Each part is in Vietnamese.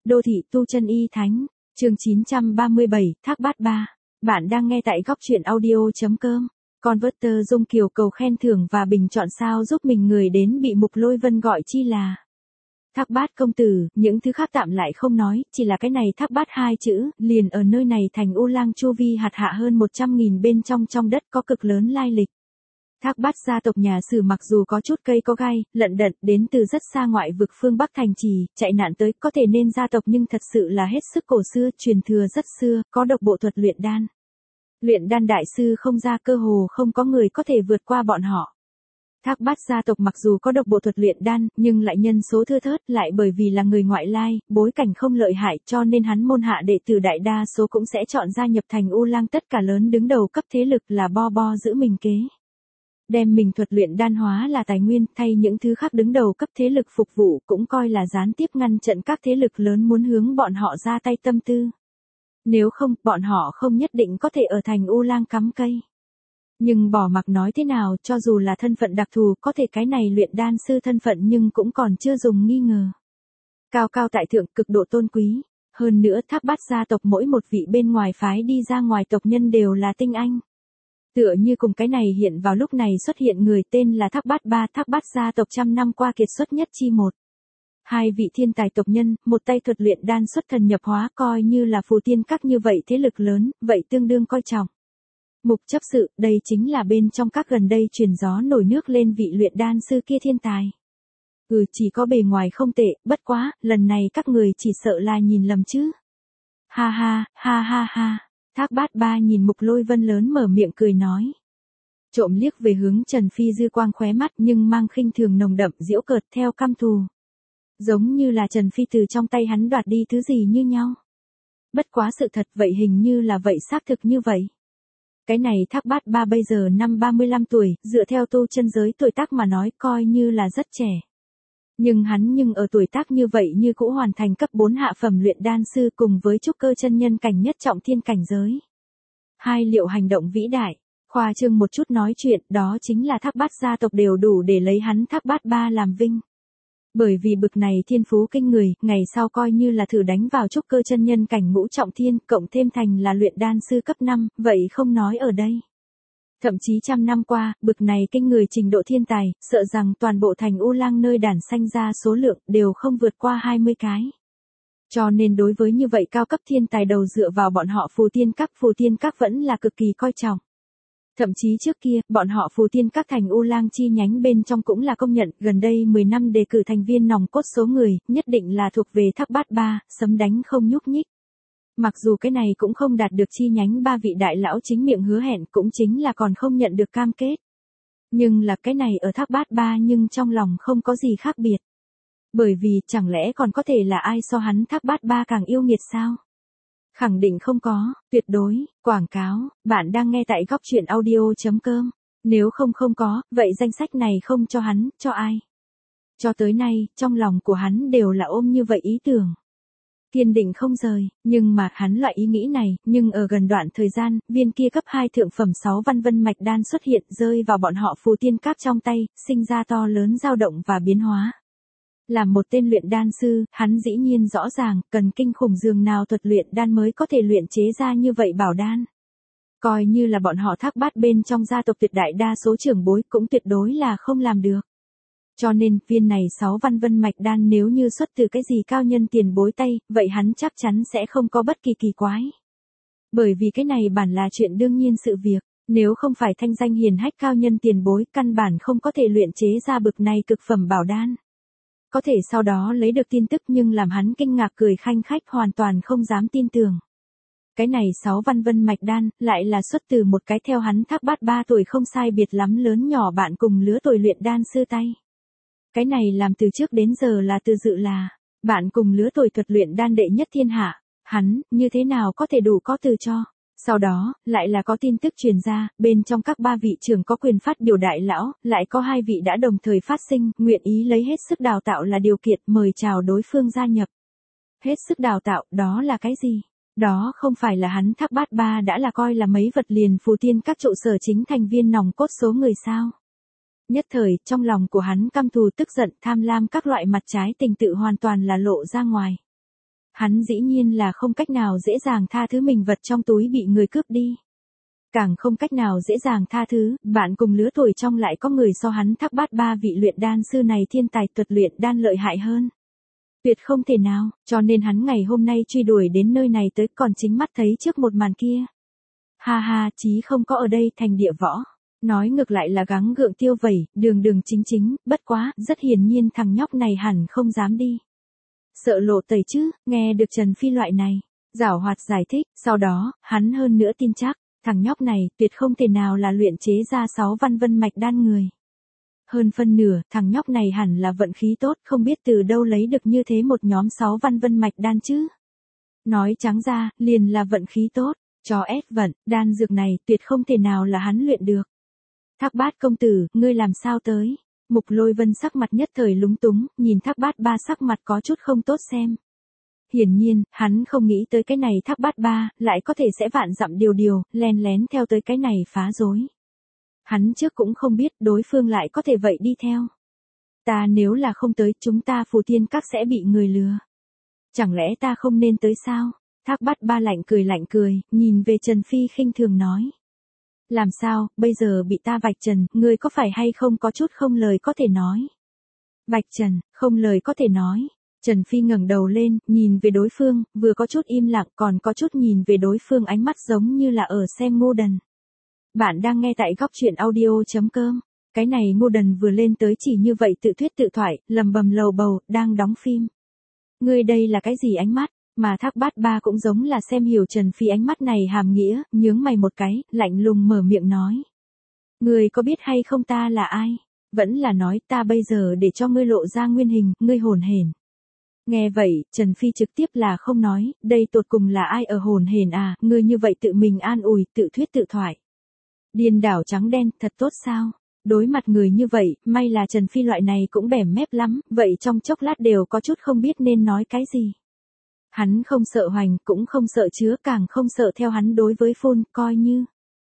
Đô thị tu chân y thánh, chương 937, Thác Bát Ba. Bạn đang nghe tại góc truyện audio.com. Converter Dung Kiều cầu khen thưởng và bình chọn sao giúp mình người đến bị Mục Lôi Vân gọi chi là Thác Bát công tử, những thứ khác tạm lại không nói, chỉ là cái này Thác Bát hai chữ, liền ở nơi này thành U Lang chu vi hạt hạ hơn 100.000 bên trong đất có cực lớn lai lịch. Thác Bát gia tộc nhà Sử mặc dù có chút cây có gai, lận đận, đến từ rất xa ngoại vực phương Bắc thành trì, chạy nạn tới, có thể nên gia tộc nhưng thật sự là hết sức cổ xưa, truyền thừa rất xưa, có độc bộ thuật luyện đan. Luyện đan đại sư không ra cơ hồ không có người có thể vượt qua bọn họ. Thác Bát gia tộc mặc dù có độc bộ thuật luyện đan, nhưng lại nhân số thưa thớt, lại bởi vì là người ngoại lai, bối cảnh không lợi hại cho nên hắn môn hạ đệ tử đại đa số cũng sẽ chọn gia nhập thành U Lang tất cả lớn đứng đầu cấp thế lực là bo giữ mình kế. Đem mình thuật luyện đan hóa là tài nguyên, thay những thứ khác đứng đầu cấp thế lực phục vụ cũng coi là gián tiếp ngăn chặn các thế lực lớn muốn hướng bọn họ ra tay tâm tư. Nếu không, bọn họ không nhất định có thể ở thành U Lang cắm cây. Nhưng bỏ mặc nói thế nào, cho dù là thân phận đặc thù, có thể cái này luyện đan sư thân phận nhưng cũng còn chưa dùng nghi ngờ. Cao cao tại thượng, cực độ tôn quý. Hơn nữa Thác Bát gia tộc mỗi một vị bên ngoài phái đi ra ngoài tộc nhân đều là tinh anh. Tựa như cùng cái này hiện vào lúc này xuất hiện người tên là Thác Bát Ba, Thác Bát gia tộc trăm năm qua kiệt xuất nhất chi một. Hai vị thiên tài tộc nhân, một tay thuật luyện đan xuất thần nhập hóa coi như là phù tiên các như vậy thế lực lớn, vậy tương đương coi trọng. Mục chấp sự, đây chính là bên trong các gần đây truyền gió nổi nước lên vị luyện đan sư kia thiên tài. Chỉ có bề ngoài không tệ, bất quá, lần này các người chỉ sợ là nhìn lầm chứ. Ha ha, ha ha ha. Thác Bát Ba nhìn Mục Lôi Vân lớn mở miệng cười nói. Trộm liếc về hướng Trần Phi dư quang khóe mắt nhưng mang khinh thường nồng đậm giễu cợt theo căm thù. Giống như là Trần Phi từ trong tay hắn đoạt đi thứ gì như nhau. Bất quá sự thật vậy hình như là vậy xác thực như vậy. Cái này Thác Bát Ba bây giờ năm 35 tuổi, dựa theo tu chân giới tuổi tác mà nói coi như là rất trẻ. Nhưng hắn ở tuổi tác như vậy như cũ hoàn thành cấp 4 hạ phẩm luyện đan sư cùng với trúc cơ chân nhân cảnh nhất trọng thiên cảnh giới. Hai liệu hành động vĩ đại, khoa trương một chút nói chuyện, đó chính là Thác Bát gia tộc đều đủ để lấy hắn Thác Bát Ba làm vinh. Bởi vì bực này thiên phú kinh người, ngày sau coi như là thử đánh vào trúc cơ chân nhân cảnh ngũ trọng thiên, cộng thêm thành là luyện đan sư cấp 5, vậy không nói ở đây. Thậm chí trăm năm qua, bực này kinh người trình độ thiên tài, sợ rằng toàn bộ thành U Lang nơi đản sanh ra số lượng đều không vượt qua 20 cái. Cho nên đối với như vậy cao cấp thiên tài đầu dựa vào bọn họ phù tiên các vẫn là cực kỳ coi trọng. Thậm chí trước kia, bọn họ phù tiên các thành U Lang chi nhánh bên trong cũng là công nhận, gần đây 10 năm đề cử thành viên nòng cốt số người, nhất định là thuộc về Thác Bát Ba, sấm đánh không nhúc nhích. Mặc dù cái này cũng không đạt được chi nhánh ba vị đại lão chính miệng hứa hẹn, cũng chính là còn không nhận được cam kết. Nhưng là cái này ở Thác Bát Ba nhưng trong lòng không có gì khác biệt. Bởi vì chẳng lẽ còn có thể là ai so hắn Thác Bát Ba càng yêu nghiệt sao? Khẳng định không có, tuyệt đối, quảng cáo, bạn đang nghe tại góc truyện audio.com. Nếu không có, vậy danh sách này không cho hắn, cho ai? Cho tới nay, trong lòng của hắn đều là ôm như vậy ý tưởng. Kiên định không rời, nhưng mà hắn loại ý nghĩ này, nhưng ở gần đoạn thời gian, viên kia cấp 2 thượng phẩm 6 văn vân mạch đan xuất hiện rơi vào bọn họ phù tiên các trong tay, sinh ra to lớn dao động và biến hóa. Làm một tên luyện đan sư, hắn dĩ nhiên rõ ràng, cần kinh khủng dường nào thuật luyện đan mới có thể luyện chế ra như vậy bảo đan. Coi như là bọn họ Thác Bát bên trong gia tộc tuyệt đại đa số trưởng bối cũng tuyệt đối là không làm được. Cho nên, viên này 6 văn vân mạch đan nếu như xuất từ cái gì cao nhân tiền bối tay, vậy hắn chắc chắn sẽ không có bất kỳ kỳ quái. Bởi vì cái này bản là chuyện đương nhiên sự việc, nếu không phải thanh danh hiền hách cao nhân tiền bối, căn bản không có thể luyện chế ra bực này cực phẩm bảo đan. Có thể sau đó lấy được tin tức nhưng làm hắn kinh ngạc cười khanh khách hoàn toàn không dám tin tưởng. Cái này 6 văn vân mạch đan, lại là xuất từ một cái theo hắn Thác Bát 3 tuổi không sai biệt lắm lớn nhỏ bạn cùng lứa tuổi luyện đan sư tay. Cái này làm từ trước đến giờ là từ dự là, bạn cùng lứa tuổi thuật luyện đan đệ nhất thiên hạ, hắn, như thế nào có thể đủ có từ cho. Sau đó, lại là có tin tức truyền ra, bên trong các 3 vị trưởng có quyền phát biểu đại lão, lại có 2 vị đã đồng thời phát sinh, nguyện ý lấy hết sức đào tạo là điều kiện mời chào đối phương gia nhập. Hết sức đào tạo, đó là cái gì? Đó không phải là hắn Thác Bát Ba đã là coi là mấy vật liền phù tiên các trụ sở chính thành viên nòng cốt số người sao? Nhất thời, trong lòng của hắn căm thù tức giận tham lam các loại mặt trái tình tự hoàn toàn là lộ ra ngoài. Hắn dĩ nhiên là không cách nào dễ dàng tha thứ mình vật trong túi bị người cướp đi. Càng không cách nào dễ dàng tha thứ, bạn cùng lứa tuổi trong lại có người so hắn Thác Bát Ba vị luyện đan sư này thiên tài tuật luyện đan lợi hại hơn. Tuyệt không thể nào, cho nên hắn ngày hôm nay truy đuổi đến nơi này tới còn chính mắt thấy trước một màn kia. Ha ha, chí không có ở đây thành địa võ. Nói ngược lại là gắng gượng tiêu vẩy, đường đường chính chính, bất quá, rất hiển nhiên thằng nhóc này hẳn không dám đi. Sợ lộ tẩy chứ, nghe được Trần Phi loại này. Giảo hoạt giải thích, sau đó, hắn hơn nữa tin chắc, thằng nhóc này tuyệt không thể nào là luyện chế ra 6 văn vân mạch đan người. Hơn phân nửa, thằng nhóc này hẳn là vận khí tốt, không biết từ đâu lấy được như thế một nhóm 6 văn vân mạch đan chứ. Nói trắng ra, liền là vận khí tốt, cho ép vận, đan dược này tuyệt không thể nào là hắn luyện được. Thác Bát công tử, ngươi làm sao tới? Mục Lôi Vân sắc mặt nhất thời lúng túng, nhìn Thác Bát Ba sắc mặt có chút không tốt xem. Hiển nhiên, hắn không nghĩ tới cái này Thác Bát Ba, lại có thể sẽ vạn dặm điều, len lén theo tới cái này phá rối. Hắn trước cũng không biết đối phương lại có thể vậy đi theo. Ta nếu là không tới, chúng ta Phù Thiên Các sẽ bị người lừa. Chẳng lẽ ta không nên tới sao? Thác Bát Ba lạnh cười, nhìn về Trần Phi khinh thường nói. Làm sao, bây giờ bị ta vạch trần, ngươi có phải hay không có chút không lời có thể nói? Vạch trần, không lời có thể nói. Trần Phi ngẩng đầu lên, nhìn về đối phương, vừa có chút im lặng còn có chút nhìn về đối phương ánh mắt giống như là ở xem ngu đần. Bạn đang nghe tại góc truyện audio.com. Cái này ngu đần vừa lên tới chỉ như vậy tự thuyết tự thoại, lầm bầm lầu bầu, đang đóng phim. Ngươi đây là cái gì ánh mắt? Mà Thác Bát Ba cũng giống là xem hiểu Trần Phi ánh mắt này hàm nghĩa, nhướng mày một cái, lạnh lùng mở miệng nói. Ngươi có biết hay không ta là ai? Vẫn là nói ta bây giờ để cho ngươi lộ ra nguyên hình, ngươi hồn hển. Nghe vậy, Trần Phi trực tiếp là không nói, đây tột cùng là ai ở hồn hển à, ngươi như vậy tự mình an ủi, tự thuyết tự thoại. Điên đảo trắng đen, thật tốt sao? Đối mặt người như vậy, may là Trần Phi loại này cũng bẻm mép lắm, vậy trong chốc lát đều có chút không biết nên nói cái gì. Hắn không sợ hoành, cũng không sợ chứa, càng không sợ theo hắn đối với phun, coi như.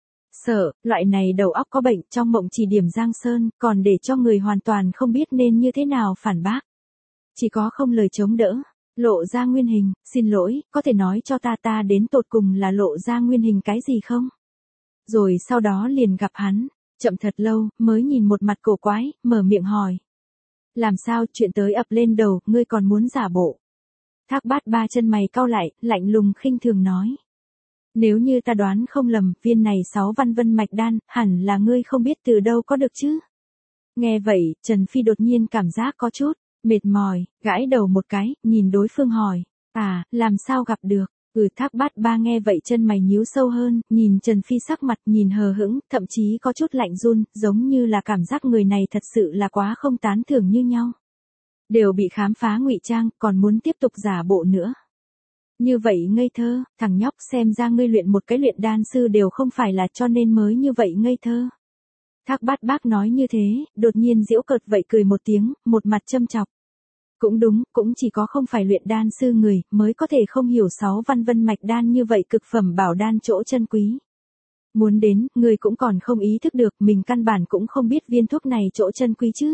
Sợ, loại này đầu óc có bệnh, trong mộng chỉ điểm Giang Sơn, còn để cho người hoàn toàn không biết nên như thế nào phản bác. Chỉ có không lời chống đỡ, lộ ra nguyên hình, xin lỗi, có thể nói cho ta đến tột cùng là lộ ra nguyên hình cái gì không? Rồi sau đó liền gặp hắn, chậm thật lâu, mới nhìn một mặt cổ quái, mở miệng hỏi. Làm sao, chuyện tới ập lên đầu, ngươi còn muốn giả bộ? Thác Bát Ba chân mày cau lại, lạnh lùng khinh thường nói. Nếu như ta đoán không lầm, viên này 6 văn vân mạch đan, hẳn là ngươi không biết từ đâu có được chứ? Nghe vậy, Trần Phi đột nhiên cảm giác có chút mệt mỏi, gãi đầu một cái, nhìn đối phương hỏi. À, làm sao gặp được? Thác Bát Ba nghe vậy chân mày nhíu sâu hơn, nhìn Trần Phi sắc mặt nhìn hờ hững, thậm chí có chút lạnh run, giống như là cảm giác người này thật sự là quá không tán thưởng như nhau. Đều bị khám phá ngụy trang, còn muốn tiếp tục giả bộ nữa. Như vậy ngây thơ, thằng nhóc xem ra ngươi luyện một cái luyện đan sư đều không phải là cho nên mới như vậy ngây thơ. Thác Bát Bác nói như thế, đột nhiên giễu cợt vậy cười một tiếng, một mặt châm chọc. Cũng đúng, cũng chỉ có không phải luyện đan sư người, mới có thể không hiểu 6 văn vân mạch đan như vậy cực phẩm bảo đan chỗ chân quý. Muốn đến, người cũng còn không ý thức được, mình căn bản cũng không biết viên thuốc này chỗ chân quý chứ.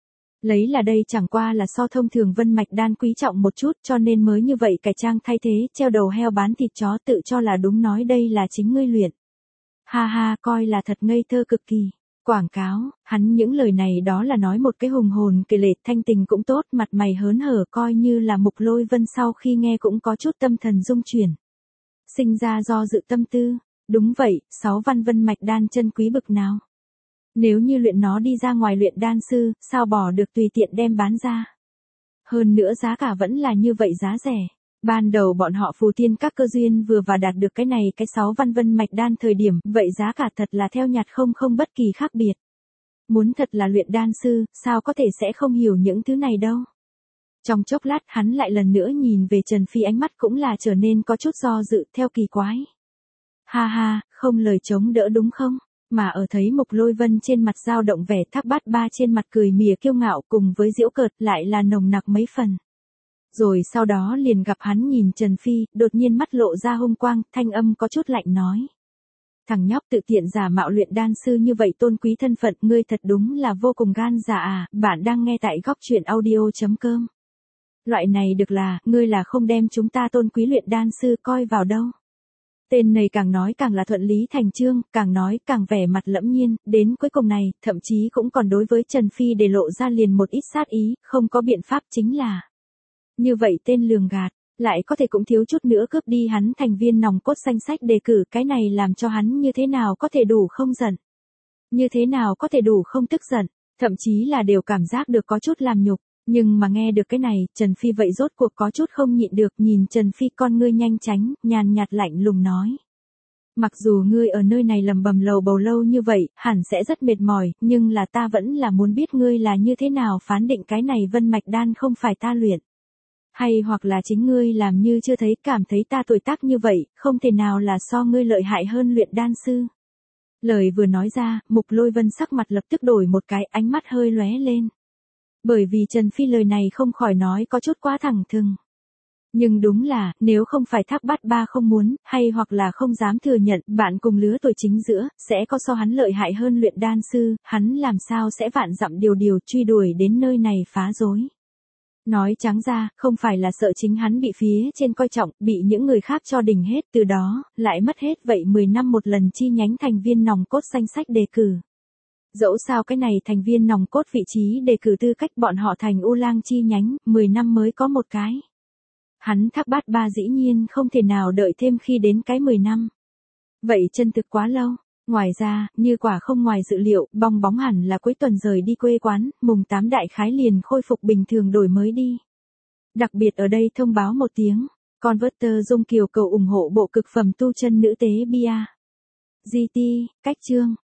Lấy là đây chẳng qua là so thông thường vân mạch đan quý trọng một chút cho nên mới như vậy cải trang thay thế, treo đầu heo bán thịt chó tự cho là đúng nói đây là chính ngươi luyện. Ha ha, coi là thật ngây thơ cực kỳ. Quảng cáo, hắn những lời này đó là nói một cái hùng hồn kể lệ thanh tình cũng tốt, mặt mày hớn hở coi như là Mục Lôi Vân sau khi nghe cũng có chút tâm thần rung chuyển. Sinh ra do dự tâm tư, đúng vậy, 6 văn vân mạch đan chân quý bực nào. Nếu như luyện nó đi ra ngoài luyện đan sư, sao bỏ được tùy tiện đem bán ra. Hơn nữa giá cả vẫn là như vậy giá rẻ. Ban đầu bọn họ Phù Thiên Các cơ duyên vừa và đạt được cái này cái 6 văn vân mạch đan thời điểm, vậy giá cả thật là theo nhặt không bất kỳ khác biệt. Muốn thật là luyện đan sư, sao có thể sẽ không hiểu những thứ này đâu. Trong chốc lát hắn lại lần nữa nhìn về Trần Phi ánh mắt cũng là trở nên có chút do dự theo kỳ quái. Ha ha, không lời chống đỡ đúng không? Mà ở thấy Mục Lôi Vân trên mặt dao động vẻ, Thác Bát Ba trên mặt cười mỉa kiêu ngạo cùng với giễu cợt lại là nồng nặc mấy phần. Rồi sau đó liền gặp hắn nhìn Trần Phi, đột nhiên mắt lộ ra hung quang, thanh âm có chút lạnh nói. Thằng nhóc tự tiện giả mạo luyện đan sư như vậy tôn quý thân phận, ngươi thật đúng là vô cùng gan dạ à, bạn đang nghe tại góc truyện audio.com. Loại này được là, ngươi là không đem chúng ta tôn quý luyện đan sư coi vào đâu. Tên này càng nói càng là thuận lý thành chương, càng nói càng vẻ mặt lẫm nhiên, đến cuối cùng này, thậm chí cũng còn đối với Trần Phi để lộ ra liền một ít sát ý, không có biện pháp chính là. Như vậy tên lường gạt, lại có thể cũng thiếu chút nữa cướp đi hắn thành viên nòng cốt danh sách đề cử, cái này làm cho hắn như thế nào có thể đủ không giận. Như thế nào có thể đủ không tức giận, thậm chí là đều cảm giác được có chút làm nhục. Nhưng mà nghe được cái này, Trần Phi vậy rốt cuộc có chút không nhịn được, nhìn Trần Phi con ngươi nhanh tránh, nhàn nhạt lạnh lùng nói. Mặc dù ngươi ở nơi này lầm bầm lầu bầu lâu như vậy, hẳn sẽ rất mệt mỏi, nhưng là ta vẫn là muốn biết ngươi là như thế nào phán định cái này vân mạch đan không phải ta luyện. Hay hoặc là chính ngươi làm như chưa thấy, cảm thấy ta tuổi tác như vậy, không thể nào là so ngươi lợi hại hơn luyện đan sư. Lời vừa nói ra, Mục Lôi Vân sắc mặt lập tức đổi một cái, ánh mắt hơi lóe lên. Bởi vì Trần Phi lời này không khỏi nói có chút quá thẳng thừng. Nhưng đúng là, nếu không phải Thác Bát Ba không muốn, hay hoặc là không dám thừa nhận, bạn cùng lứa tuổi chính giữa, sẽ có so hắn lợi hại hơn luyện đan sư, hắn làm sao sẽ vạn dặm điều truy đuổi đến nơi này phá rối. Nói trắng ra, không phải là sợ chính hắn bị phía trên coi trọng, bị những người khác cho đỉnh hết, từ đó, lại mất hết vậy 10 năm một lần chi nhánh thành viên nòng cốt danh sách đề cử. Dẫu sao cái này thành viên nòng cốt vị trí đề cử tư cách bọn họ thành U Lang chi nhánh, 10 năm mới có một cái. Hắn Thác Bát Ba dĩ nhiên không thể nào đợi thêm khi đến cái 10 năm. Vậy chân thực quá lâu. Ngoài ra, như quả không ngoài dự liệu, bong bóng hẳn là cuối tuần rời đi quê quán, mùng 8 đại khái liền khôi phục bình thường đổi mới đi. Đặc biệt ở đây thông báo một tiếng, Converter Dung Kiều cầu ủng hộ bộ cực phẩm tu chân nữ tế Bia. GT, cách chương.